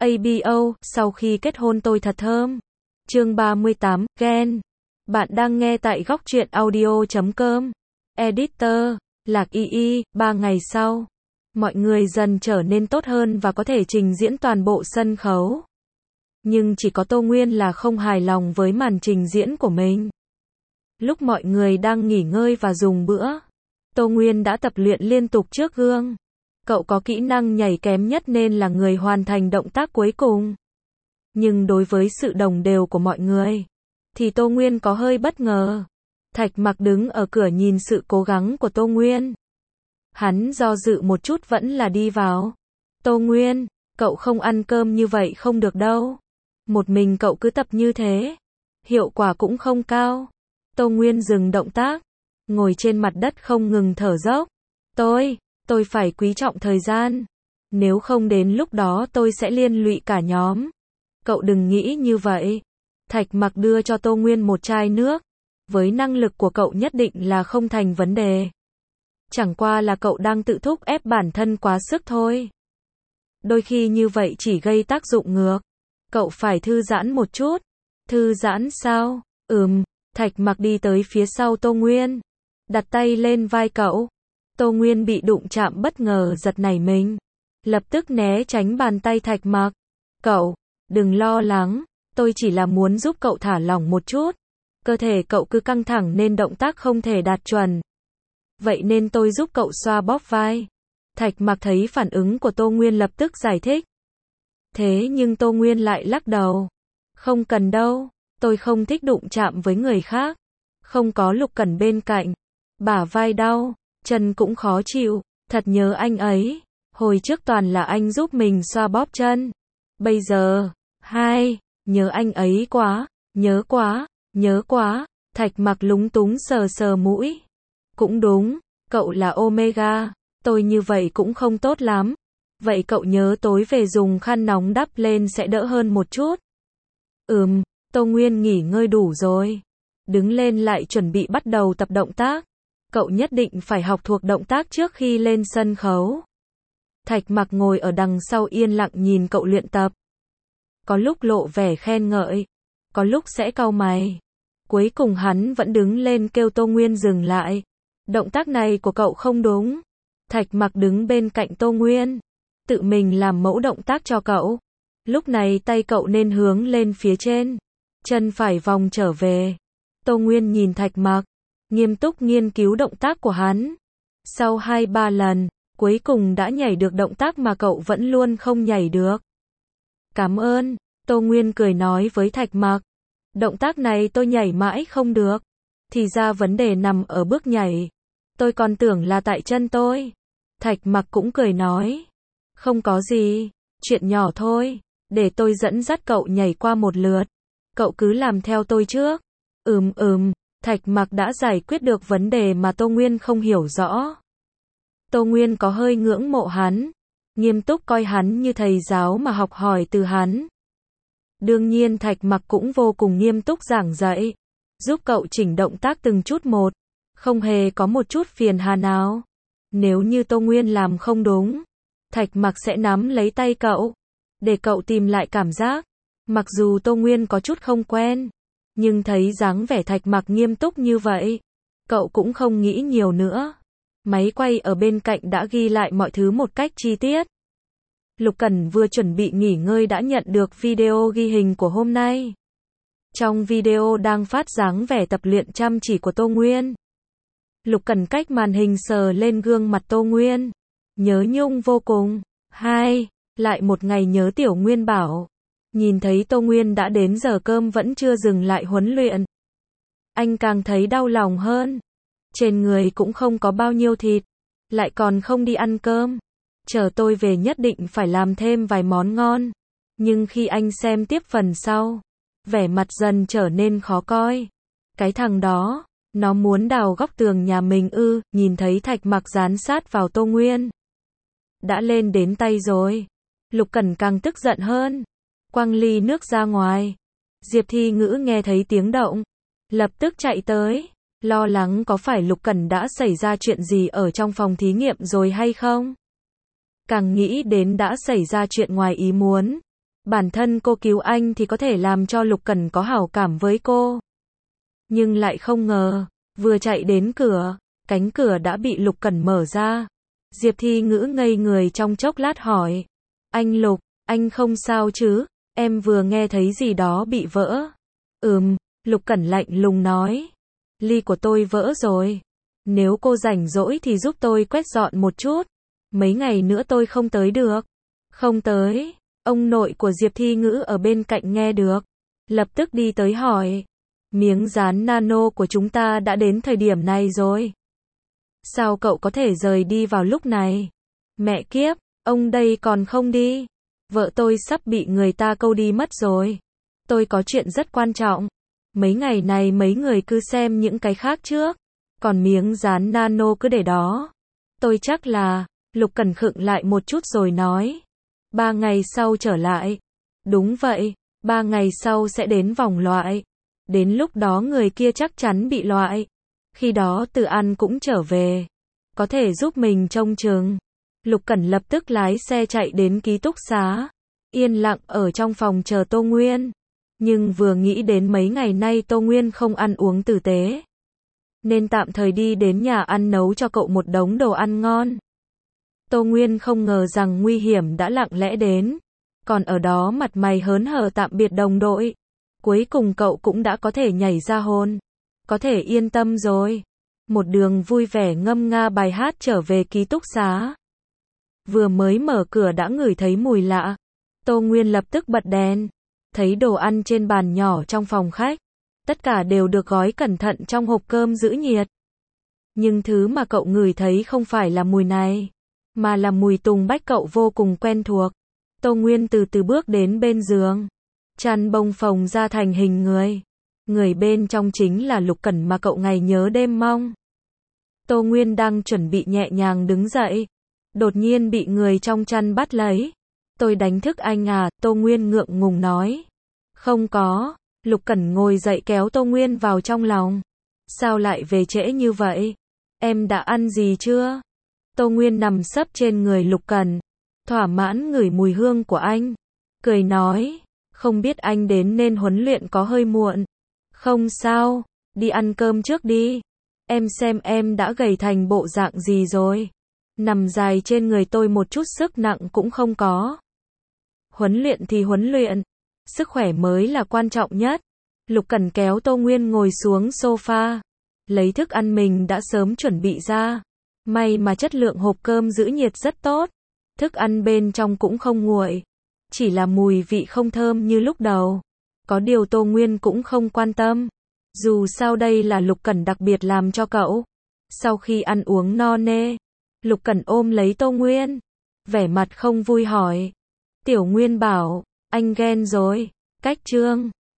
ABO, sau khi kết hôn tôi thật thơm. Chương 38, ghen. Bạn đang nghe tại góc truyện audio.com. Editor, Lạc Y. 3 ngày sau, mọi người dần trở nên tốt hơn và có thể trình diễn toàn bộ sân khấu. Nhưng chỉ có Tô Nguyên là không hài lòng với màn trình diễn của mình. Lúc mọi người đang nghỉ ngơi và dùng bữa, Tô Nguyên đã tập luyện liên tục trước gương. Cậu có kỹ năng nhảy kém nhất nên là người hoàn thành động tác cuối cùng. Nhưng đối với sự đồng đều của mọi người, thì Tô Nguyên có hơi bất ngờ. Thạch Mặc đứng ở cửa nhìn sự cố gắng của Tô Nguyên. Hắn do dự một chút vẫn là đi vào. Tô Nguyên, cậu không ăn cơm như vậy không được đâu. Một mình cậu cứ tập như thế, hiệu quả cũng không cao. Tô Nguyên dừng động tác, ngồi trên mặt đất không ngừng thở dốc. Tôi phải quý trọng thời gian. Nếu không đến lúc đó tôi sẽ liên lụy cả nhóm. Cậu đừng nghĩ như vậy. Thạch Mặc đưa cho Tô Nguyên một chai nước. Với năng lực của cậu nhất định là không thành vấn đề. Chẳng qua là cậu đang tự thúc ép bản thân quá sức thôi. Đôi khi như vậy chỉ gây tác dụng ngược. Cậu phải thư giãn một chút. Thư giãn sao? Thạch Mặc đi tới phía sau Tô Nguyên, đặt tay lên vai cậu. Tô Nguyên bị đụng chạm bất ngờ giật nảy mình, lập tức né tránh bàn tay Thạch Mặc. Cậu, đừng lo lắng, tôi chỉ là muốn giúp cậu thả lỏng một chút. Cơ thể cậu cứ căng thẳng nên động tác không thể đạt chuẩn. Vậy nên tôi giúp cậu xoa bóp vai. Thạch Mặc thấy phản ứng của Tô Nguyên lập tức giải thích. Thế nhưng Tô Nguyên lại lắc đầu. Không cần đâu, tôi không thích đụng chạm với người khác. Không có Lục Cẩn bên cạnh, bả vai đau, chân cũng khó chịu, thật nhớ anh ấy. Hồi trước toàn là anh giúp mình xoa bóp chân. Bây giờ, nhớ anh ấy quá, nhớ quá. Thạch Mặc lúng túng sờ sờ mũi. Cũng đúng, cậu là Omega, tôi như vậy cũng không tốt lắm. Vậy cậu nhớ tối về dùng khăn nóng đắp lên sẽ đỡ hơn một chút. Tô Nguyên nghỉ ngơi đủ rồi. Đứng lên lại chuẩn bị bắt đầu tập động tác. Cậu nhất định phải học thuộc động tác trước khi lên sân khấu. Thạch Mặc ngồi ở đằng sau yên lặng nhìn cậu luyện tập. Có lúc lộ vẻ khen ngợi, có lúc sẽ cau mày. Cuối cùng hắn vẫn đứng lên kêu Tô Nguyên dừng lại. Động tác này của cậu không đúng. Thạch Mặc đứng bên cạnh Tô Nguyên, tự mình làm mẫu động tác cho cậu. Lúc này tay cậu nên hướng lên phía trên, chân phải vòng trở về. Tô Nguyên nhìn Thạch Mặc, nghiêm túc nghiên cứu động tác của hắn. Sau 2-3 lần, cuối cùng đã nhảy được động tác mà cậu vẫn luôn không nhảy được. Cảm ơn, Tô Nguyên cười nói với Thạch Mặc. Động tác này tôi nhảy mãi không được. Thì ra vấn đề nằm ở bước nhảy. Tôi còn tưởng là tại chân tôi. Thạch Mặc cũng cười nói. Không có gì, chuyện nhỏ thôi. Để tôi dẫn dắt cậu nhảy qua một lượt. Cậu cứ làm theo tôi trước. Thạch Mặc đã giải quyết được vấn đề mà Tô Nguyên không hiểu rõ. Tô Nguyên có hơi ngưỡng mộ hắn, nghiêm túc coi hắn như thầy giáo mà học hỏi từ hắn. Đương nhiên Thạch Mặc cũng vô cùng nghiêm túc giảng dạy, giúp cậu chỉnh động tác từng chút một, không hề có một chút phiền hà nào. Nếu như Tô Nguyên làm không đúng, Thạch Mặc sẽ nắm lấy tay cậu, để cậu tìm lại cảm giác. Mặc dù Tô Nguyên có chút không quen, nhưng thấy dáng vẻ Thạch Mặc nghiêm túc như vậy, cậu cũng không nghĩ nhiều nữa. Máy quay ở bên cạnh đã ghi lại mọi thứ một cách chi tiết. Lục Cẩn vừa chuẩn bị nghỉ ngơi đã nhận được video ghi hình của hôm nay. Trong video đang phát dáng vẻ tập luyện chăm chỉ của Tô Nguyên. Lục Cẩn cách màn hình sờ lên gương mặt Tô Nguyên, nhớ nhung vô cùng. Lại một ngày nhớ Tiểu Nguyên bảo. Nhìn thấy Tô Nguyên đã đến giờ cơm vẫn chưa dừng lại huấn luyện, anh càng thấy đau lòng hơn. Trên người cũng không có bao nhiêu thịt, lại còn không đi ăn cơm. Chờ tôi về nhất định phải làm thêm vài món ngon. Nhưng khi anh xem tiếp phần sau, vẻ mặt dần trở nên khó coi. Cái thằng đó, nó muốn đào góc tường nhà mình ư? Nhìn thấy Thạch Mặc dán sát vào Tô Nguyên, đã lên đến tay rồi. Lục Cẩn càng tức giận hơn, quăng ly nước ra ngoài. Diệp Thi Ngữ nghe thấy tiếng động, lập tức chạy tới, lo lắng có phải Lục Cẩn đã xảy ra chuyện gì ở trong phòng thí nghiệm rồi hay không. Càng nghĩ đến đã xảy ra chuyện ngoài ý muốn, Bản thân cô cứu anh thì có thể làm cho Lục Cẩn có hảo cảm với cô. Nhưng lại không ngờ, vừa chạy đến cửa, cánh cửa đã bị Lục Cẩn mở ra. Diệp Thi Ngữ ngây người trong chốc lát hỏi. Anh Lục, anh không sao chứ? Em vừa nghe thấy gì đó bị vỡ. Lục Cẩn lạnh lùng nói. Ly của tôi vỡ rồi. Nếu cô rảnh rỗi thì giúp tôi quét dọn một chút. Mấy ngày nữa tôi không tới được. Không tới. Ông nội của Diệp Thi Ngữ ở bên cạnh nghe được. Lập tức đi tới hỏi. Miếng dán nano của chúng ta đã đến thời điểm này rồi. Sao cậu có thể rời đi vào lúc này? Mẹ kiếp, ông đây còn không đi. Vợ tôi sắp bị người ta câu đi mất rồi. Tôi có chuyện rất quan trọng. Mấy ngày này mấy người cứ xem những cái khác trước. Còn miếng dán nano cứ để đó. Tôi chắc là, Lục Cẩn khựng lại một chút rồi nói. 3 ngày sau trở lại. Đúng vậy, 3 ngày sau sẽ đến vòng loại. Đến lúc đó người kia chắc chắn bị loại. Khi đó Từ An cũng trở về. Có thể giúp mình trông chừng. Lục Cẩn lập tức lái xe chạy đến ký túc xá. Yên lặng ở trong phòng chờ Tô Nguyên. Nhưng vừa nghĩ đến mấy ngày nay Tô Nguyên không ăn uống tử tế. Nên tạm thời đi đến nhà ăn nấu cho cậu một đống đồ ăn ngon. Tô Nguyên không ngờ rằng nguy hiểm đã lặng lẽ đến. Còn ở đó mặt mày hớn hở tạm biệt đồng đội. Cuối cùng cậu cũng đã có thể nhảy ra hôn. Có thể yên tâm rồi. Một đường vui vẻ ngâm nga bài hát trở về ký túc xá. Vừa mới mở cửa đã ngửi thấy mùi lạ. Tô Nguyên lập tức bật đèn. Thấy đồ ăn trên bàn nhỏ trong phòng khách. Tất cả đều được gói cẩn thận trong hộp cơm giữ nhiệt. Nhưng thứ mà cậu ngửi thấy không phải là mùi này. Mà là mùi tùng bách cậu vô cùng quen thuộc. Tô Nguyên từ từ bước đến bên giường. Chăn bông phồng ra thành hình người. Người bên trong chính là Lục Cẩn mà cậu ngày nhớ đêm mong. Tô Nguyên đang chuẩn bị nhẹ nhàng đứng dậy. Đột nhiên bị người trong chăn bắt lấy. Tôi đánh thức anh à, Tô Nguyên ngượng ngùng nói. Không có. Lục Cẩn ngồi dậy kéo Tô Nguyên vào trong lòng. Sao lại về trễ như vậy? Em đã ăn gì chưa? Tô Nguyên nằm sấp trên người Lục Cẩn. Thỏa mãn ngửi mùi hương của anh. Cười nói. Không biết anh đến nên huấn luyện có hơi muộn. Không sao. Đi ăn cơm trước đi. Em xem em đã gầy thành bộ dạng gì rồi. Nằm dài trên người tôi một chút sức nặng cũng không có. Huấn luyện thì huấn luyện. Sức khỏe mới là quan trọng nhất. Lục Cẩn kéo Tô Nguyên ngồi xuống sofa. Lấy thức ăn mình đã sớm chuẩn bị ra. May mà chất lượng hộp cơm giữ nhiệt rất tốt. Thức ăn bên trong cũng không nguội. Chỉ là mùi vị không thơm như lúc đầu. Có điều Tô Nguyên cũng không quan tâm. Dù sao đây là Lục Cẩn đặc biệt làm cho cậu. Sau khi ăn uống no nê, Lục Cẩn ôm lấy Tô Nguyên. Vẻ mặt không vui hỏi. Tiểu Nguyên bảo, anh ghen rồi. Cách chương